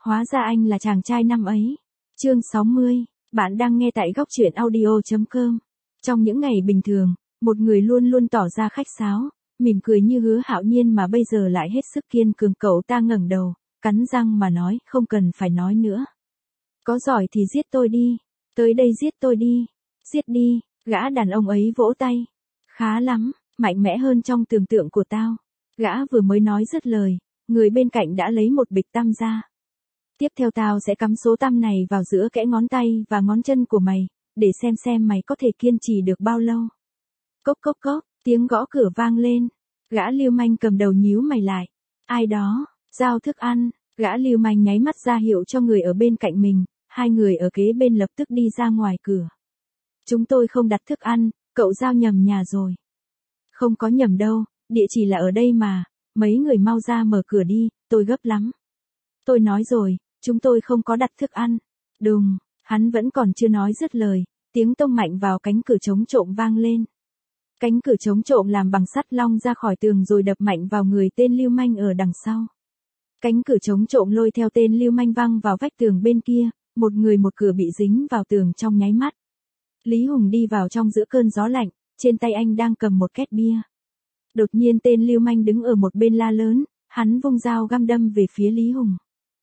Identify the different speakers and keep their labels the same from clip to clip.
Speaker 1: Hóa ra anh là chàng trai năm ấy. Chương 60, bạn đang nghe tại góc truyện audio.com. Trong những ngày bình thường, một người luôn luôn tỏ ra khách sáo, mỉm cười như Hứa Hạo Nhiên mà bây giờ lại hết sức kiên cường. Cậu ta ngẩng đầu, cắn răng mà nói, không cần phải nói nữa. Có giỏi thì giết tôi đi, tới đây giết tôi đi, giết đi, gã đàn ông ấy vỗ tay. Khá lắm, mạnh mẽ hơn trong tưởng tượng của tao. Gã vừa mới nói dứt lời, người bên cạnh đã lấy một bịch tăm ra. Tiếp theo tao sẽ cắm số tăm này vào giữa kẽ ngón tay và ngón chân của mày, để xem mày có thể kiên trì được bao lâu. Cốc cốc cốc, tiếng gõ cửa vang lên. Gã lưu manh cầm đầu nhíu mày lại. Ai đó, giao thức ăn. Gã lưu manh nháy mắt ra hiệu cho người ở bên cạnh mình, hai người ở kế bên lập tức đi ra ngoài cửa. Chúng tôi không đặt thức ăn, cậu giao nhầm nhà rồi. Không có nhầm đâu, địa chỉ là ở đây mà, mấy người mau ra mở cửa đi, tôi gấp lắm. Tôi nói rồi, chúng tôi không có đặt thức ăn. Đùng, hắn vẫn còn chưa nói dứt lời, tiếng tông mạnh vào cánh cửa chống trộm vang lên. Cánh cửa chống trộm làm bằng sắt long ra khỏi tường rồi đập mạnh vào người tên lưu manh ở đằng sau. Cánh cửa chống trộm lôi theo tên lưu manh văng vào vách tường bên kia, một người một cửa bị dính vào tường trong nháy mắt. Lý Hùng đi vào trong giữa cơn gió lạnh, trên tay anh đang cầm một két bia. Đột nhiên tên lưu manh đứng ở một bên la lớn, hắn vung dao găm đâm về phía Lý Hùng.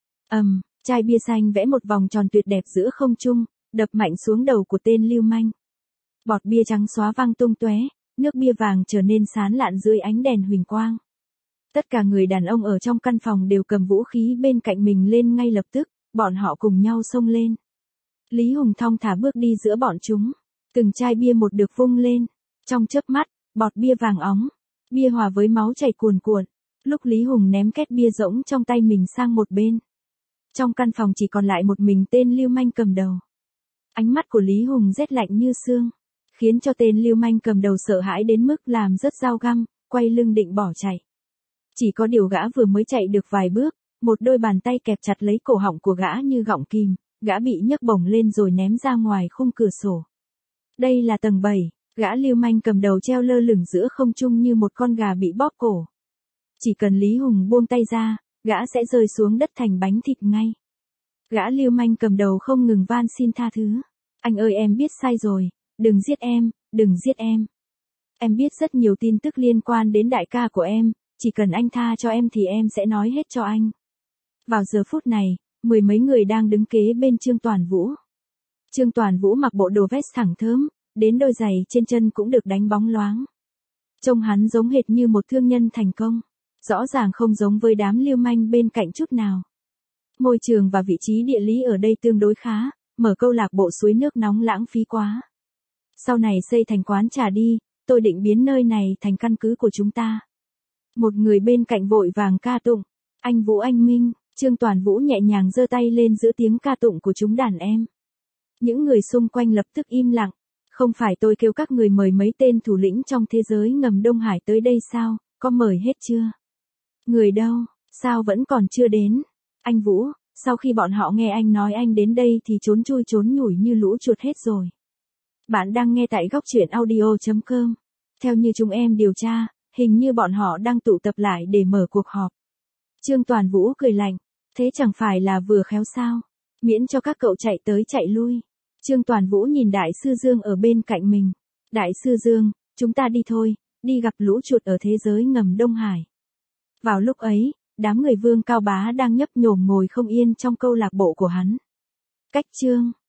Speaker 1: Chai bia xanh vẽ một vòng tròn tuyệt đẹp giữa không trung, đập mạnh xuống đầu của tên lưu manh. Bọt bia trắng xóa văng tung tóe, nước bia vàng trở nên sán lạn dưới ánh đèn huỳnh quang. Tất cả người đàn ông ở trong căn phòng đều cầm vũ khí bên cạnh mình lên ngay lập tức, bọn họ cùng nhau xông lên. Lý Hùng thong thả bước đi giữa bọn chúng, từng chai bia một được vung lên, trong chớp mắt, bọt bia vàng óng, bia hòa với máu chảy cuồn cuộn. Lúc Lý Hùng ném két bia rỗng trong tay mình sang một bên, trong căn phòng chỉ còn lại một mình tên lưu manh cầm đầu. Ánh mắt của Lý Hùng rét lạnh như xương, khiến cho tên lưu manh cầm đầu sợ hãi đến mức làm rớt dao găm, quay lưng định bỏ chạy. Chỉ có điều gã vừa mới chạy được vài bước, một đôi bàn tay kẹp chặt lấy cổ họng của gã như gọng kìm, gã bị nhấc bổng lên rồi ném ra ngoài khung cửa sổ. Đây là tầng 7, gã lưu manh cầm đầu treo lơ lửng giữa không trung như một con gà bị bóp cổ. Chỉ cần Lý Hùng buông tay ra, gã sẽ rơi xuống đất thành bánh thịt ngay. Gã lưu manh cầm đầu không ngừng van xin tha thứ. Anh ơi, em biết sai rồi, đừng giết em, đừng giết em. Em biết rất nhiều tin tức liên quan đến đại ca của em, chỉ cần anh tha cho em thì em sẽ nói hết cho anh. Vào giờ phút này, mười mấy người đang đứng kế bên Trương Toàn Vũ. Trương Toàn Vũ mặc bộ đồ vest thẳng thớm, đến đôi giày trên chân cũng được đánh bóng loáng. Trông hắn giống hệt như một thương nhân thành công, rõ ràng không giống với đám lưu manh bên cạnh chút nào. Môi trường và vị trí địa lý ở đây tương đối khá, mở câu lạc bộ suối nước nóng lãng phí quá. Sau này xây thành quán trà đi, tôi định biến nơi này thành căn cứ của chúng ta. Một người bên cạnh vội vàng ca tụng, anh Vũ anh Minh. Trương Toàn Vũ nhẹ nhàng giơ tay lên giữa tiếng ca tụng của chúng đàn em. Những người xung quanh lập tức im lặng. Không phải tôi kêu các người mời mấy tên thủ lĩnh trong thế giới ngầm Đông Hải tới đây sao, có mời hết chưa? Người đâu, sao vẫn còn chưa đến? Anh Vũ, sau khi bọn họ nghe anh nói anh đến đây thì trốn chui trốn nhủi như lũ chuột hết rồi. Bạn đang nghe tại góc truyện audio.com. Theo như chúng em điều tra, hình như bọn họ đang tụ tập lại để mở cuộc họp. Trương Toàn Vũ cười lạnh. Thế chẳng phải là vừa khéo sao? Miễn cho các cậu chạy tới chạy lui. Trương Toàn Vũ nhìn Đại sư Dương ở bên cạnh mình. Đại sư Dương, chúng ta đi thôi, đi gặp lũ chuột ở thế giới ngầm Đông Hải. Vào lúc ấy, đám người Vương Cao Bá đang nhấp nhổm ngồi không yên trong câu lạc bộ của hắn. Cách Trương